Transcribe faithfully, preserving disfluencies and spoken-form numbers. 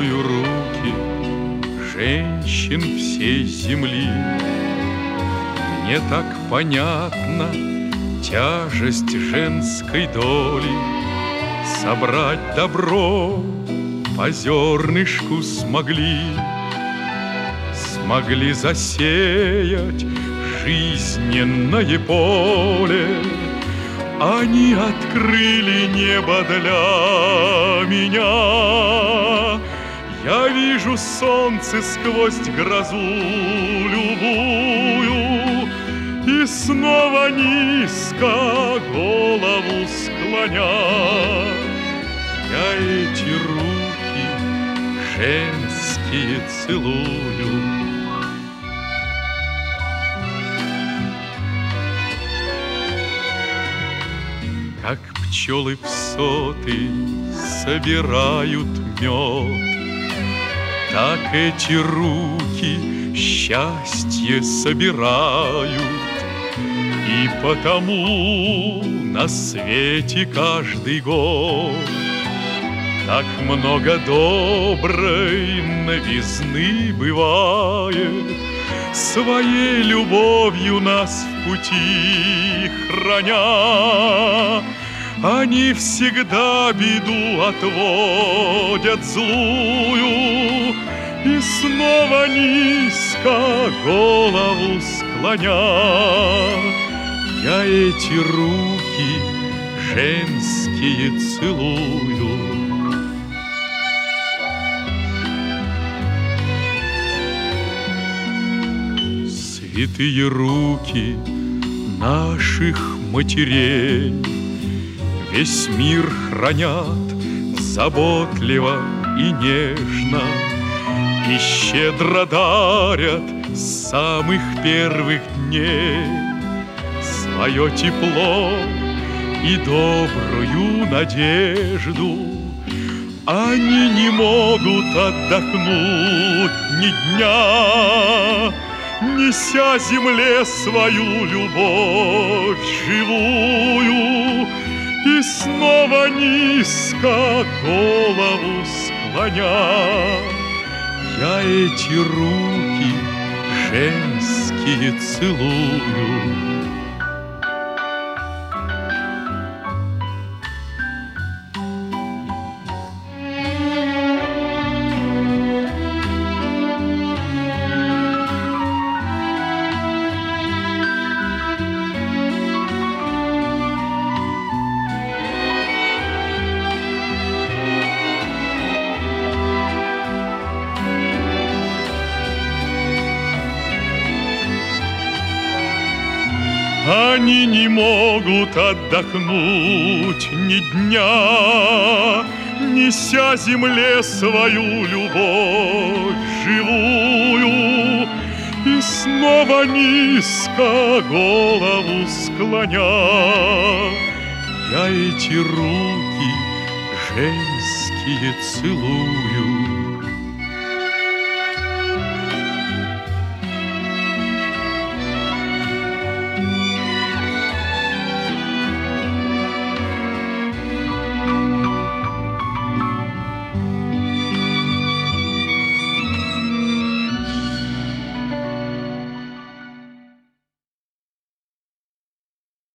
Целую руки женщин всей земли. Мне так понятна тяжесть женской доли. Собрать добро по зернышку смогли, смогли засеять жизненное поле. Они открыли небо для меня. Я вижу солнце сквозь грозу любую, и снова низко голову склоня. Я эти руки женские целую. Как пчелы в соты собирают мед, так эти руки счастье собирают. И потому на свете каждый год так много доброй новизны бывает, своей любовью нас в пути храня. Они всегда беду отводят злую, и снова низко голову склоня. Я эти руки женские целую. Святые руки наших матерей весь мир хранят заботливо и нежно, и щедро дарят с самых первых дней свое тепло и добрую надежду. Они не могут отдохнуть ни дня, неся земле свою любовь живую, и снова низко голову склоня. Я эти руки женские целую. Они не могут отдохнуть ни дня, неся земле свою любовь живую, и снова низко голову склоня. Я эти руки женские целую.